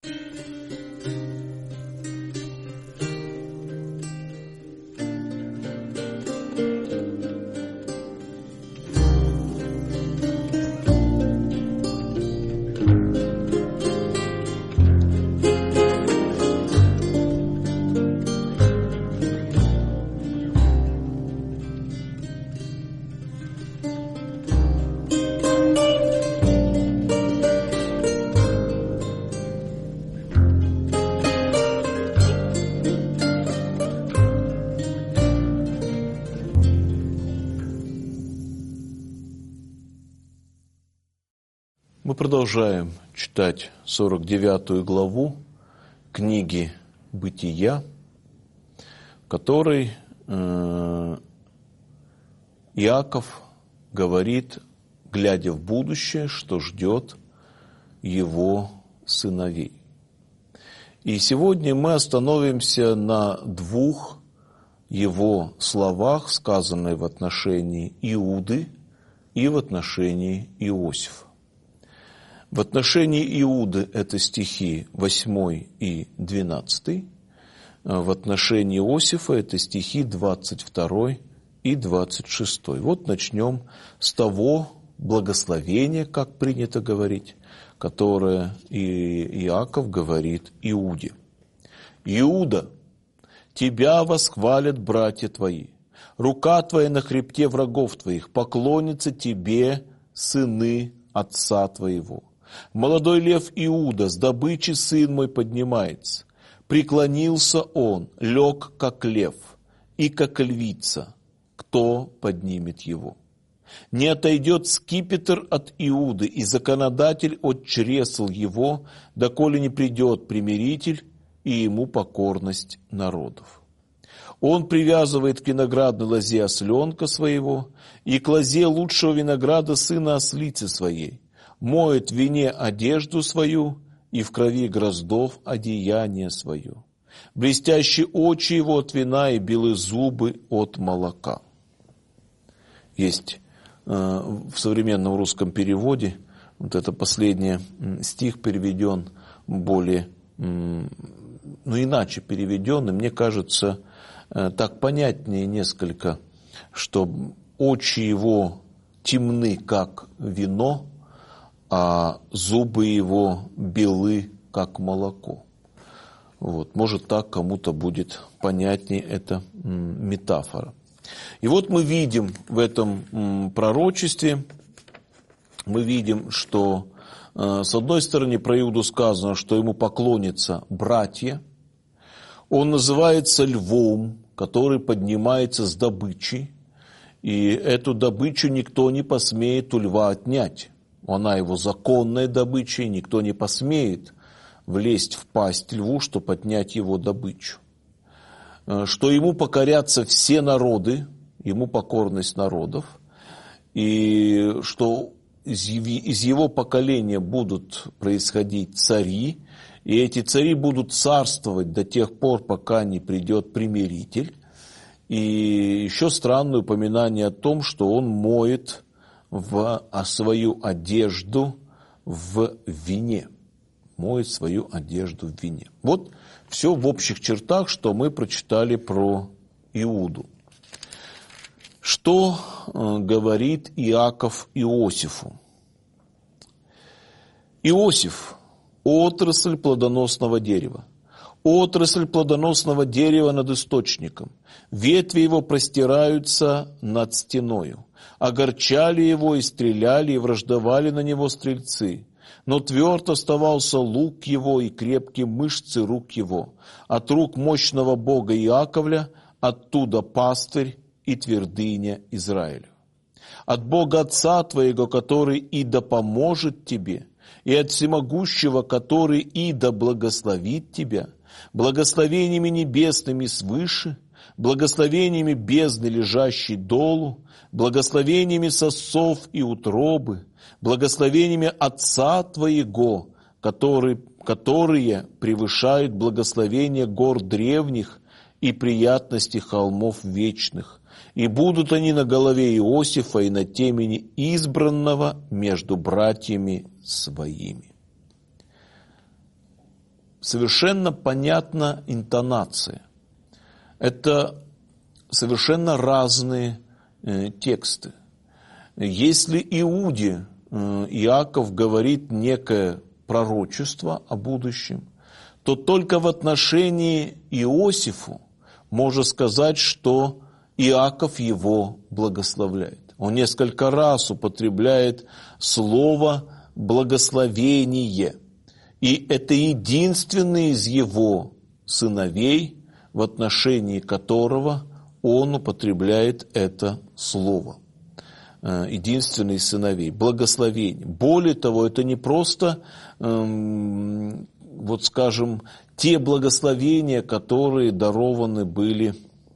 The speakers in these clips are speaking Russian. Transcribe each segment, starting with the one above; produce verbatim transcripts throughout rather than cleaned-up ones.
Мы продолжаем читать сорок девятую главу книги «Бытия», в которой э, Иаков говорит, глядя в будущее, что ждет его сыновей. И сегодня мы остановимся на двух его словах, сказанных в отношении Иуды и в отношении Иосифа. В отношении Иуды это стихи восьмой и двенадцатый, в отношении Иосифа это стихи двадцать второй и двадцать шестой. Вот начнем с того благословения, как принято говорить, которое Иаков говорит Иуде. «Иуда, тебя восхвалят братья твои, рука твоя на хребте врагов твоих, поклонятся тебе сыны отца твоего. Молодой лев Иуда, с добычи сын мой поднимается. Преклонился он, лег как лев, и как львица. Кто поднимет его? Не отойдет скипетр от Иуды, и законодатель от чресл его, доколе не придет примиритель, и ему покорность народов. Он привязывает к виноградной лозе осленка своего, и к лозе лучшего винограда сына ослицы своей. Моет в вине одежду свою, и в крови гроздов одеяние свое. Блестящие очи его от вина, и белые зубы от молока». Есть э, в современном русском переводе, вот это последний стих переведен более, э, ну иначе переведен, и мне кажется, э, так понятнее несколько, что очи его темны, как вино, а зубы его белы, как молоко. Вот. Может, так кому-то будет понятнее эта метафора. И вот мы видим в этом пророчестве, мы видим, что с одной стороны про Иуду сказано, что ему поклонятся братья. Он называется львом, который поднимается с добычей, и эту добычу никто не посмеет у льва отнять. Она его законная добыча, и никто не посмеет влезть в пасть льву, чтобы отнять его добычу. Что ему покорятся все народы, ему покорность народов, и что из его поколения будут происходить цари, и эти цари будут царствовать до тех пор, пока не придет примиритель. И еще странное упоминание о том, что он моет в, а свою одежду в вине. Моет свою одежду в вине. Вот все в общих чертах, что мы прочитали про Иуду. Что э, говорит Иаков Иосифу? Иосиф – отрасль плодоносного дерева. Отрасль плодоносного дерева над источником. Ветви его простираются над стеною. Огорчали его и стреляли, и враждовали на него стрельцы. Но тверд оставался лук его и крепкие мышцы рук его. От рук мощного Бога Иаковля, оттуда пастырь и твердыня Израилю. От Бога Отца твоего, который и да поможет тебе, и от Всемогущего, который и да благословит тебя, благословениями небесными свыше, благословениями бездны, лежащей долу, благословениями сосцов и утробы, благословениями Отца твоего, который, которые превышают благословения гор древних и приятности холмов вечных. И будут они на голове Иосифа и на темени избранного между братьями своими. совершенно понятна интонация. Это совершенно разные э, тексты. Если Иуде э, Иаков говорит некое пророчество о будущем, то только в отношении Иосифу можно сказать, что Иаков его благословляет. Он несколько раз употребляет слово «благословение». И это единственный из его сыновей, в отношении которого он употребляет это слово. Единственный из сыновей. Благословение. Более того, это не просто, эм, вот скажем, те благословения, которые дарованы были,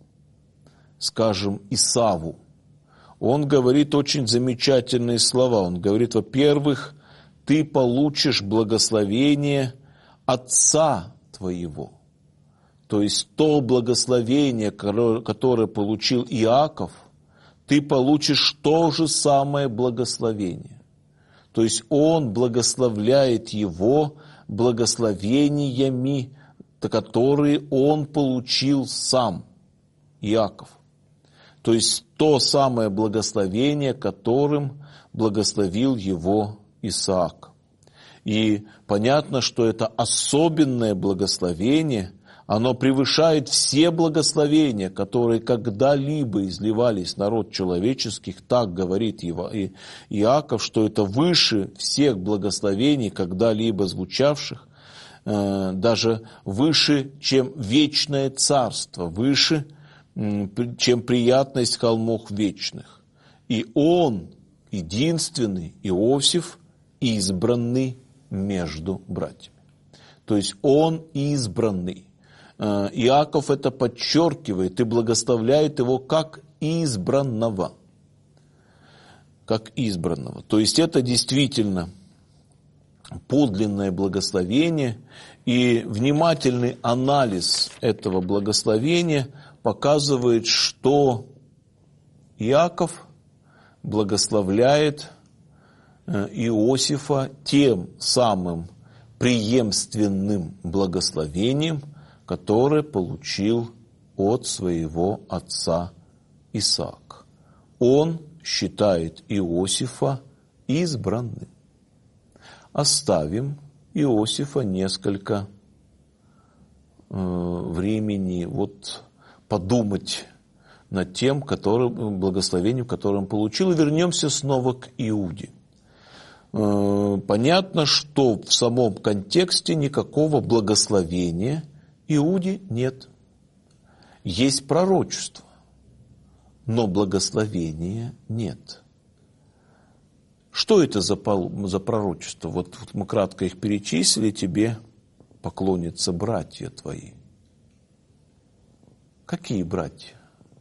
скажем, Исаву. Он говорит очень замечательные слова. Он говорит, во-первых, ты получишь благословение отца твоего. То есть то благословение, которое получил Иаков, ты получишь то же самое благословение. То есть он благословляет его благословениями, которые он получил сам, Иаков. То есть то самое благословение, которым благословил его Исаак. И понятно, что это особенное благословение, оно превышает все благословения, которые когда-либо изливались на род человеческих, так говорит Иаков, что это выше всех благословений, когда-либо звучавших, даже выше, чем вечное царство, выше, чем приятность холмов вечных. И он, единственный Иосиф, избранный между братьями. То есть он избранный. Иаков это подчеркивает и благословляет его как избранного. Как избранного. То есть это действительно подлинное благословение, и внимательный анализ этого благословения показывает, что Иаков благословляет Иосифа тем самым преемственным благословением, которое получил от своего отца Исаак. Он считает Иосифа избранным. Оставим Иосифа несколько э, времени вот, подумать над тем, который, благословением, которое он получил, и вернемся снова к Иуде. Э, понятно, что в самом контексте никакого благословения Иуде нет. Есть пророчество, но благословения нет. Что это за, за пророчество? Вот, вот мы кратко их перечислили, тебе поклонятся братья твои. Какие братья?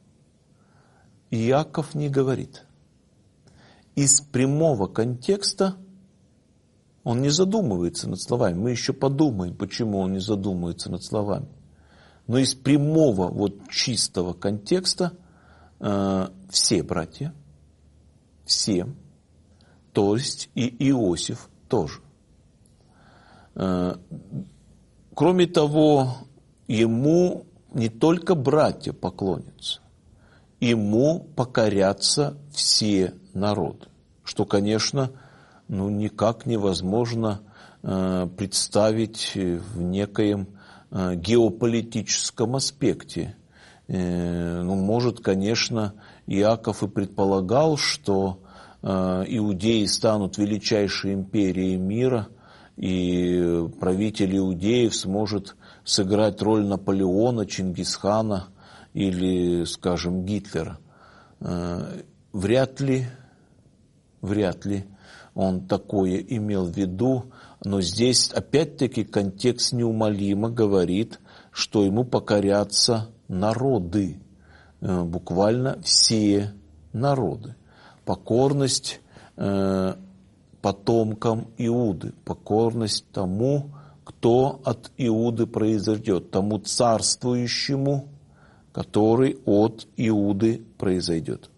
Иаков не говорит. Из прямого контекста он не задумывается над словами. Мы еще подумаем, почему он не задумывается над словами. Но из прямого, вот чистого контекста э, все братья, все, то есть и Иосиф тоже. Э, кроме того, ему не только братья поклонятся, ему покорятся все народы, что, конечно, ну, никак невозможно э, представить в некоем э, геополитическом аспекте. Э, ну, может, конечно, Иаков и предполагал, что э, иудеи станут величайшей империей мира, и правитель иудеев сможет сыграть роль Наполеона, Чингисхана или, скажем, Гитлера. Э, вряд ли, вряд ли он такое имел в виду, но здесь опять-таки контекст неумолимо говорит, что ему покорятся народы, буквально все народы. Покорность э, потомкам Иуды, покорность тому, кто от Иуды произойдет, тому царствующему, который от Иуды произойдет.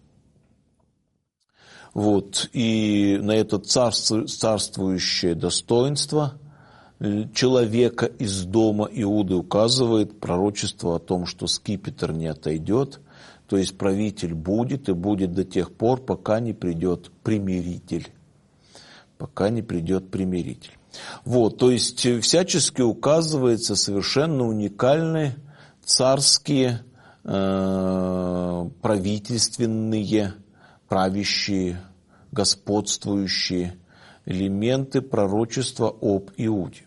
Вот, и на это царствующее достоинство человека из дома Иуды указывает пророчество о том, что скипетр не отойдет, то есть правитель будет и будет до тех пор, пока не придет примиритель. Пока не придет примиритель. Вот, то есть всячески указывается совершенно уникальные царские, э, правительственные, правящие, господствующие элементы пророчества об Иуде.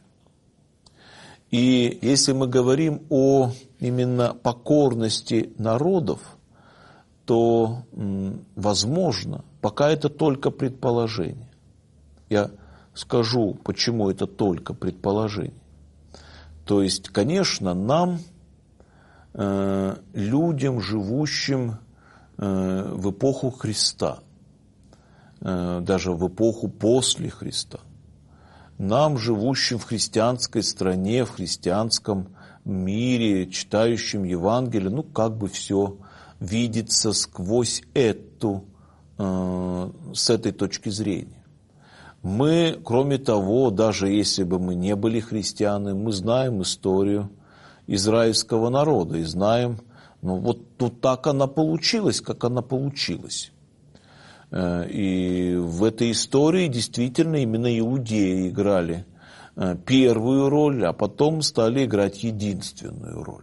И если мы говорим о именно покорности народов, то, возможно, пока это только предположение. Я скажу, почему это только предположение. То есть, конечно, нам, э, людям, живущим э, в эпоху Христа, э, даже в эпоху после Христа, нам, живущим в христианской стране, в христианском мире, читающим Евангелие, ну, как бы все видится сквозь эту, э, с этой точки зрения. Мы, кроме того, даже если бы мы не были христианами, мы знаем историю израильского народа и знаем, ну вот тут так она получилась, как она получилась. И в этой истории действительно именно иудеи играли первую роль, а потом стали играть единственную роль,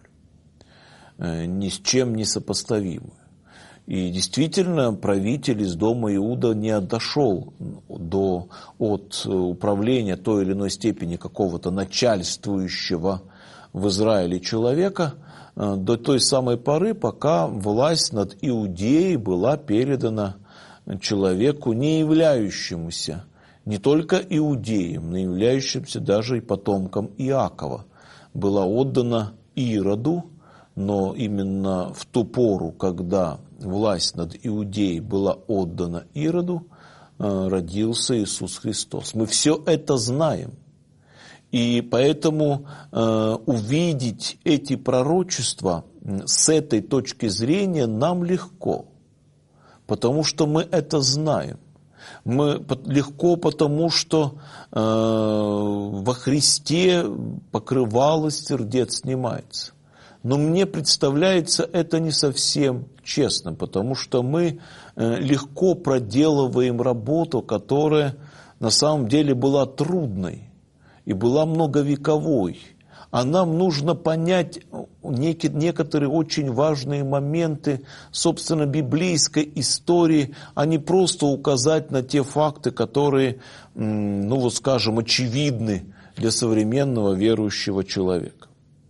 ни с чем не сопоставимую. И действительно, правитель из дома Иуда не дошел до, от управления той или иной степени какого-то начальствующего в Израиле человека до той самой поры, пока власть над Иудеей была передана человеку, не являющемуся не только иудеем, но являющимся даже и потомком Иакова. Была отдана Ироду, но именно в ту пору, когда власть над Иудеей была отдана Ироду, родился Иисус Христос. Мы все это знаем. И поэтому э, увидеть эти пророчества с этой точки зрения нам легко, потому что мы это знаем. Мы легко, потому что э, во Христе покрывало сердец снимается. Но мне представляется это не совсем честно, потому что мы э, легко проделываем работу, которая на самом деле была трудной и была многовековой. А нам нужно понять некие, некоторые очень важные моменты, собственно, библейской истории, а не просто указать на те факты, которые, ну вот скажем, очевидны для современного верующего человека.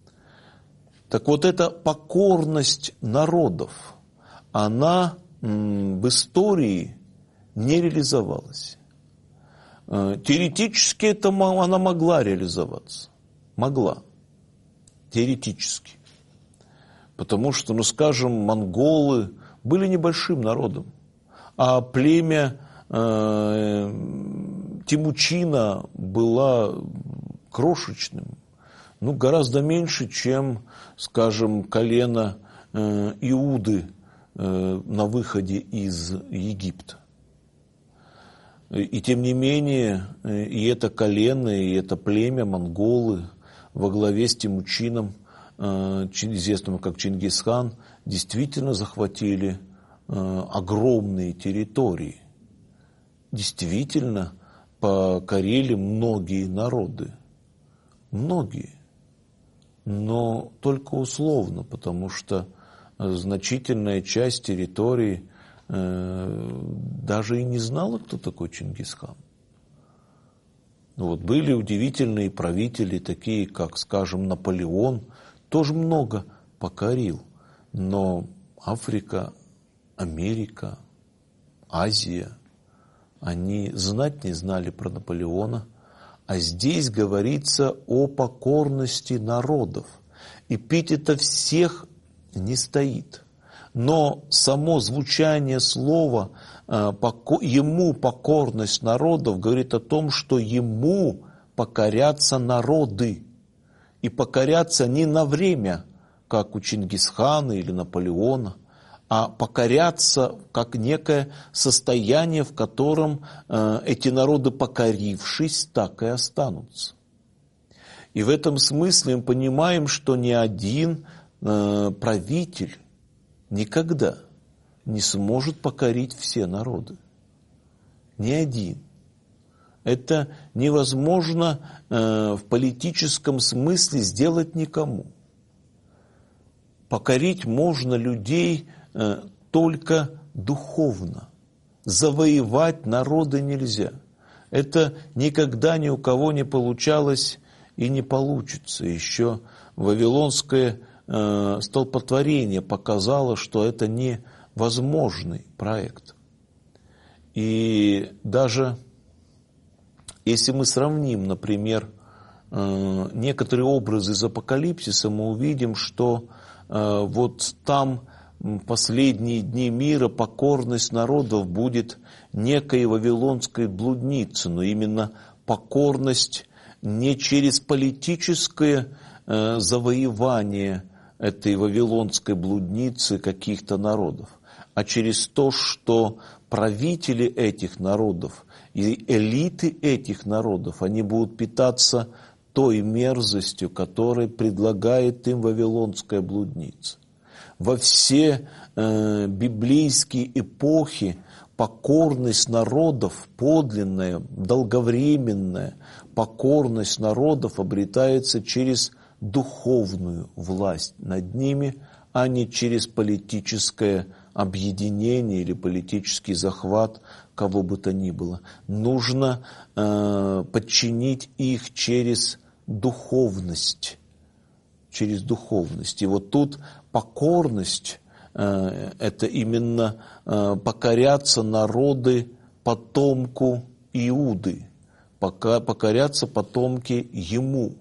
Так вот, эта покорность народов, она в истории не реализовалась. Теоретически это она могла реализоваться. Могла. Теоретически. Потому что, ну скажем, монголы были небольшим народом, а племя э, Тимучина было крошечным, ну гораздо меньше, чем, скажем, колено э, Иуды э, на выходе из Египта. И тем не менее, и это колено, и это племя, монголы, во главе с Тимучином, известным как Чингисхан, действительно захватили огромные территории. Действительно покорили многие народы. Многие. Но только условно, потому что значительная часть территории даже и не знала, кто такой Чингисхан. Вот были удивительные правители, такие как, скажем, Наполеон, тоже много покорил. Но Африка, Америка, Азия, они знать не знали про Наполеона. А здесь говорится о покорности народов. И пить это всех не стоит. Но само звучание слова «ему покорность народов» говорит о том, что ему покорятся народы. И покорятся не на время, как у Чингисхана или Наполеона, а покорятся как некое состояние, в котором эти народы, покорившись, так и останутся. И в этом смысле мы понимаем, что ни один э, правитель никогда не сможет покорить все народы. Ни один. Это невозможно э, в политическом смысле сделать никому. Покорить можно людей э, только духовно. Завоевать народы нельзя. Это никогда ни у кого не получалось и не получится. Еще вавилонское э, столпотворение показало, что это невозможный проект. И даже если мы сравним, например, э, некоторые образы из Апокалипсиса, мы увидим, что э, вот там последние дни мира покорность народов будет некой вавилонской блудницы, но именно покорность не через политическое э, завоевание этой вавилонской блудницы каких-то народов, а через то, что правители этих народов и элиты этих народов, они будут питаться той мерзостью, которую предлагает им вавилонская блудница. Во все э, библейские эпохи покорность народов, подлинная, долговременная покорность народов обретается через духовную власть над ними, а не через политическое объединение или политический захват кого бы то ни было. Нужно э, подчинить их через духовность. Через духовность. И вот тут покорность э, – это именно э, покоряться народы потомку Иуды, пока, покоряться потомки ему.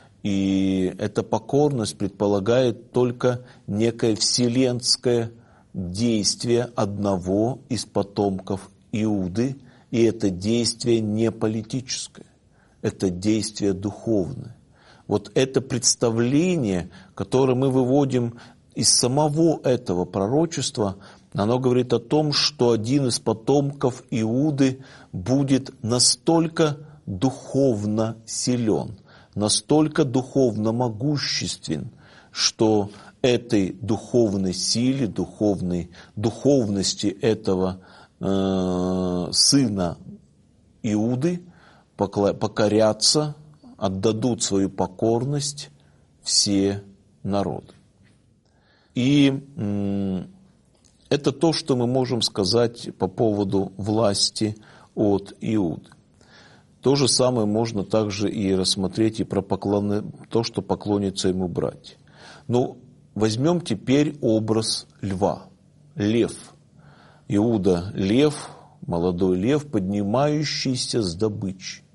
И эта покорность предполагает только некое вселенское действие одного из потомков Иуды, и это действие не политическое, это действие духовное. Вот это представление, которое мы выводим из самого этого пророчества, оно говорит о том, что один из потомков Иуды будет настолько духовно силен, настолько духовно могуществен, что этой духовной силе, духовной, духовности этого э, сына Иуды покорятся, отдадут свою покорность все народы. И э, это то, что мы можем сказать по поводу власти от Иуды. То же самое можно также и рассмотреть и про поклон... то, что поклонятся ему братья. Ну, возьмем теперь образ льва. Лев. Иуда – лев, молодой лев, поднимающийся с добычей.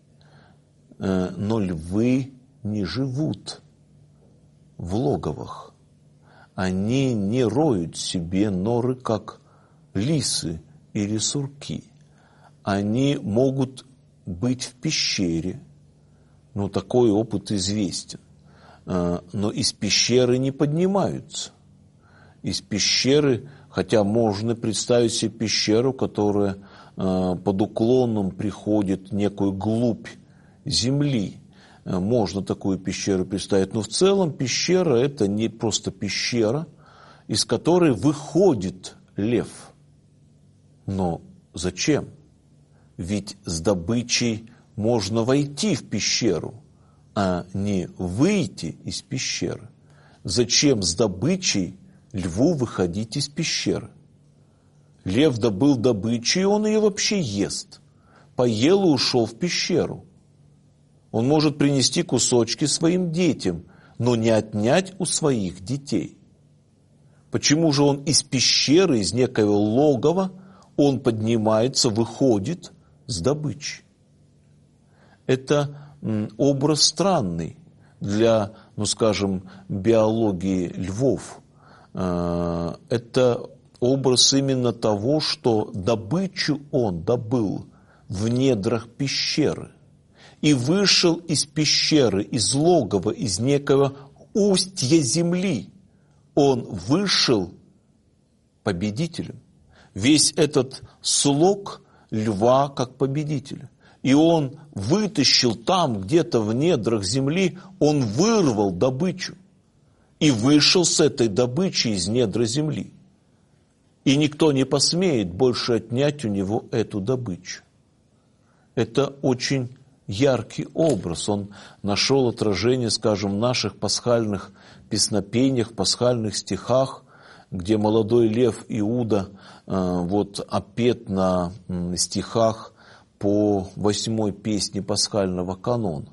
Но львы не живут в логовах. Они не роют себе норы, как лисы или сурки. Они могут быть в пещере. Ну, такой опыт известен. Но из пещеры не поднимаются. Из пещеры, хотя можно представить себе пещеру, которая под уклоном приходит в некую глубь земли. Можно такую пещеру представить. Но в целом пещера – это не просто пещера, из которой выходит лев. Но зачем? Ведь с добычей можно войти в пещеру, а не выйти из пещеры. Зачем с добычей льву выходить из пещеры? Лев добыл добычу, и он ее вообще ест. Поел и ушел в пещеру. Он может принести кусочки своим детям, но не отнять у своих детей. Почему же он из пещеры, из некого логова, он поднимается, выходит с добычей? Это образ странный для, ну скажем, биологии львов. Это образ именно того, что добычу он добыл в недрах пещеры и вышел из пещеры, из логова, из некого устья земли. Он вышел победителем. Весь этот слог льва как победителя. и он вытащил там, где-то в недрах земли, он вырвал добычу и вышел с этой добычей из недра земли. И никто не посмеет больше отнять у него эту добычу. Это очень яркий образ. Он нашел отражение, скажем, в наших пасхальных песнопениях, пасхальных стихах, где молодой лев Иуда э, вот, опет на э, стихах по восьмой песне пасхального канона,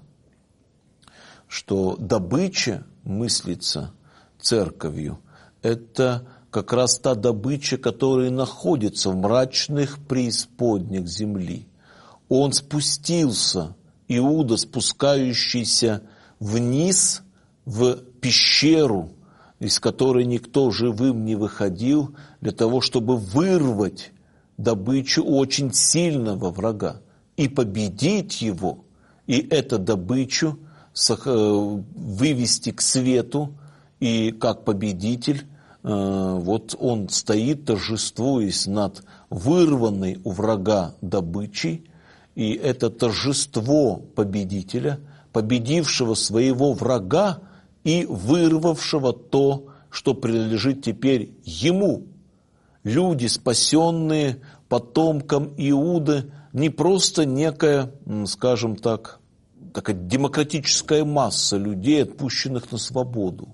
что добыча мыслится церковью, это как раз та добыча, которая находится в мрачных преисподнях земли. Он спустился, Иуда, спускающийся вниз в пещеру, из которой никто живым не выходил, для того, чтобы вырвать добычу очень сильного врага и победить его, и эту добычу вывести к свету, и как победитель, вот он стоит, торжествуясь над вырванной у врага добычей, и это торжество победителя, победившего своего врага и вырвавшего то, что принадлежит теперь ему. Люди, спасенные потомкам Иуды, не просто некая, скажем так, такая демократическая масса людей, отпущенных на свободу.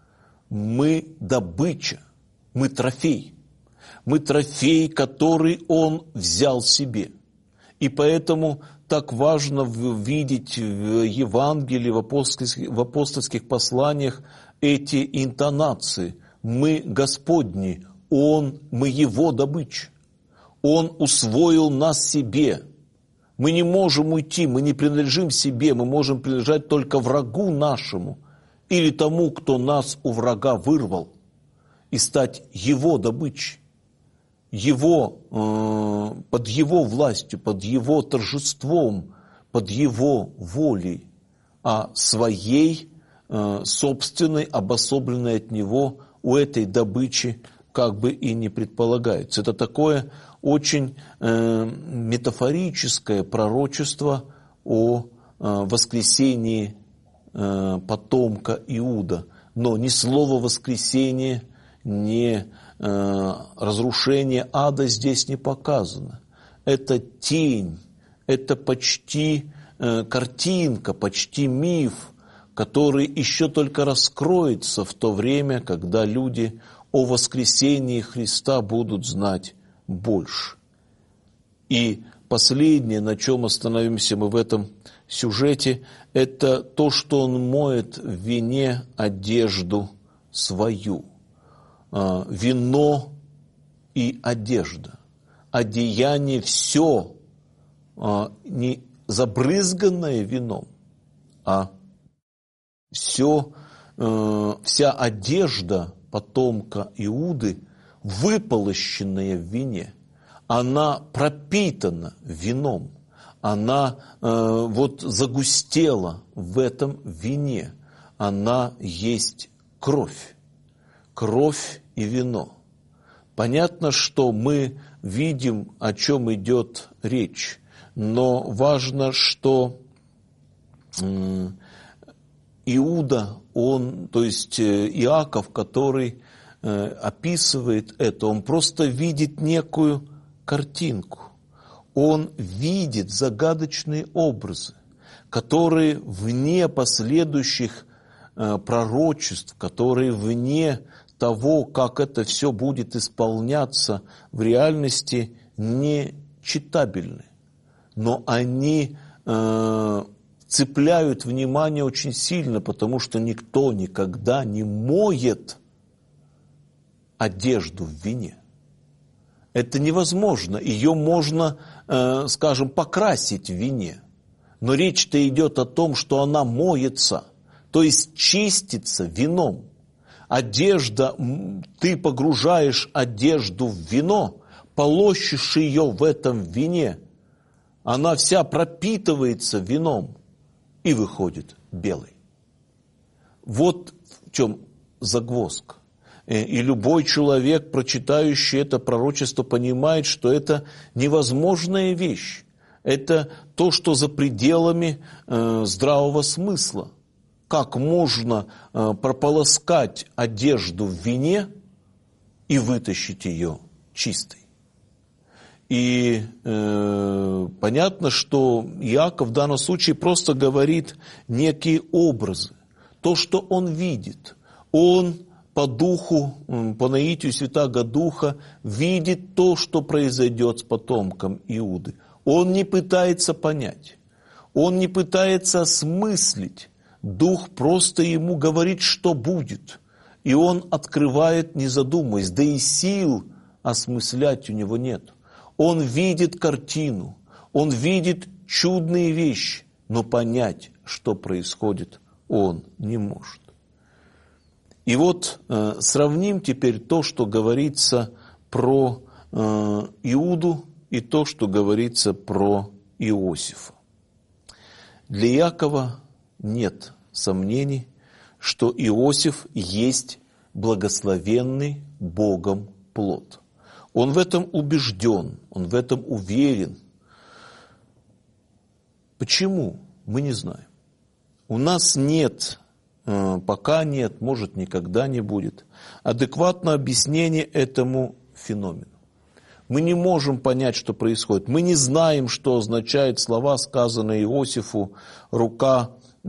Мы добыча, мы трофей. Мы трофей, который он взял себе. И поэтому так важно видеть в Евангелии, в апостольских, в апостольских посланиях эти интонации. Мы Господни, Он, мы Его добыча. Он усвоил нас себе. Мы не можем уйти, мы не принадлежим себе, мы можем принадлежать только врагу нашему или тому, кто нас у врага вырвал, и стать Его добычей. Его, э, под Его властью, под Его торжеством, под Его волей, а своей, э, собственной, обособленной от Него, у этой добычи как бы и не предполагается. Это такое очень э, метафорическое пророчество о э, воскресении э, потомка Иуда. Но ни слова воскресения, ни разрушение ада здесь не показано. Это тень, это почти картинка, почти миф, который еще только раскроется в то время, когда люди о воскресении Христа будут знать больше. И последнее, на чем остановимся мы в этом сюжете, это то, что он моет в вине одежду свою. Вино и одежда. Одеяние все не забрызганное вином, а все, вся одежда потомка Иуды, выполощенная в вине, она пропитана вином, она вот загустела в этом вине, она есть кровь. Кровь и вино. Понятно, что мы видим, о чем идет речь, но важно, что Иуда, он, то есть Иаков, который описывает это, он просто видит некую картинку. Он видит загадочные образы, которые вне последующих пророчеств, которые вне того, как это все будет исполняться, в реальности не читабельны. Но они э, цепляют внимание очень сильно, потому что никто никогда не моет одежду в вине. Это невозможно. Ее можно, э, скажем, покрасить в вине. Но речь-то идет о том, что она моется, то есть чистится вином. Одежда, ты погружаешь одежду в вино, полощешь ее в этом вине, она вся пропитывается вином и выходит белой. Вот в чем загвоздка. И любой человек, прочитающий это пророчество, понимает, что это невозможная вещь. Это то, что за пределами э, здравого смысла. Как можно э, прополоскать одежду в вине и вытащить ее чистой? И э, понятно, что Иаков в данном случае просто говорит некие образы. То, что он видит. Он по духу, по наитию Святаго Духа видит то, что произойдет с потомком Иуды. Он не пытается понять. Он не пытается осмыслить. Дух просто ему говорит, что будет. И он открывает, не задумываясь. Да и сил осмыслять у него нет. Он видит картину, он видит чудные вещи, но понять, что происходит, он не может. И вот э, сравним теперь то, что говорится про э, Иуду, и то, что говорится про Иосифа. Для Иакова нет сомнений, что Иосиф есть благословенный Богом плод. Он в этом убежден, он в этом уверен. Почему? Мы не знаем. У нас нет, пока нет, может, никогда не будет, адекватного объяснения этому феномену. Мы не можем понять, что происходит. Мы не знаем, что означают слова, сказанные Иосифу, рука,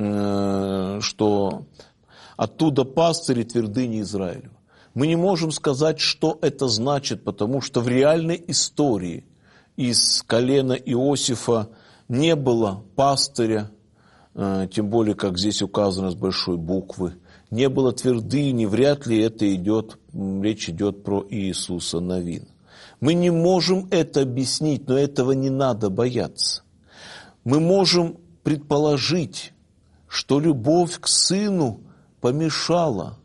что оттуда пастырь и твердыни Израилю. Мы не можем сказать, что это значит, потому что в реальной истории из колена Иосифа не было пастыря, тем более, как здесь указано с большой буквы, не было твердыни, вряд ли это идет, речь идет про Иисуса Навина. Мы не можем это объяснить, но этого не надо бояться. Мы можем предположить, что любовь к Сыну помешала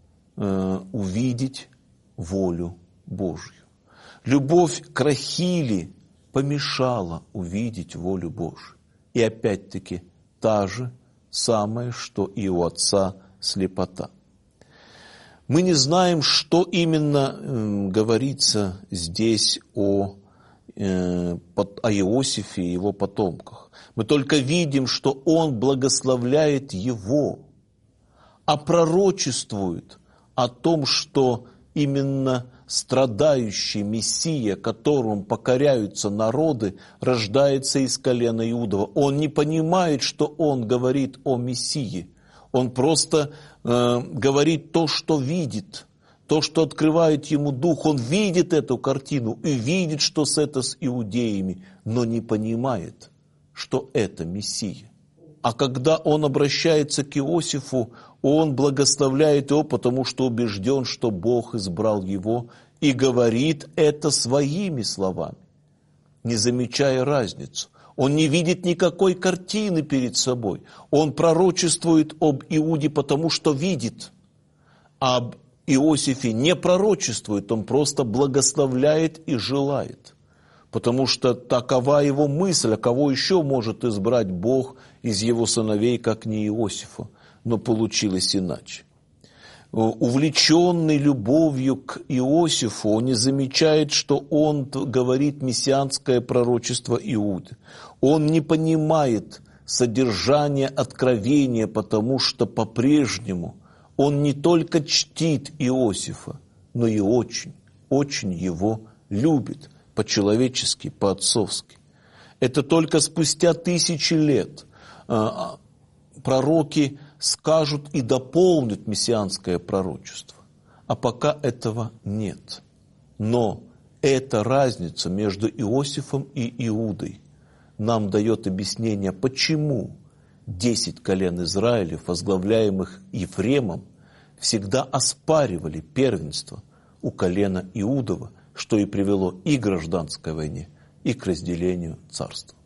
увидеть волю Божью. Любовь к Рахиле помешала увидеть волю Божью. И опять-таки та же самое, что и у отца слепота. Мы не знаем, что именно э, говорится здесь о, э, о Иосифе и его потомках. Мы только видим, что он благословляет его, а пророчествует о том, что именно страдающий Мессия, которому покоряются народы, рождается из колена Иудова. Он не понимает, что он говорит о Мессии. Он просто э, говорит то, что видит, то, что открывает ему Дух. Он видит эту картину и видит, что с это с иудеями, но не понимает, что это Мессия. А когда он обращается к Иосифу, он благословляет его, потому что убежден, что Бог избрал его, и говорит это своими словами, не замечая разницу. Он не видит никакой картины перед собой. Он пророчествует об Иуде, потому что видит. А об Иосифе не пророчествует, он просто благословляет и желает. Потому что такова его мысль, а кого еще может избрать Бог из его сыновей, как не Иосифа? Но получилось иначе. Увлеченный любовью к Иосифу, он не замечает, что он говорит мессианское пророчество Иуды. Он не понимает содержание откровения, потому что по-прежнему он не только чтит Иосифа, но и очень, очень его любит по-человечески, по-отцовски. Это только спустя тысячи лет пророки скажут и дополнят мессианское пророчество. А пока этого нет. Но эта разница между Иосифом и Иудой нам дает объяснение, почему десять колен Израилев, возглавляемых Ефремом, всегда оспаривали первенство у колена Иудова, что и привело и к гражданской войне, и к разделению царства.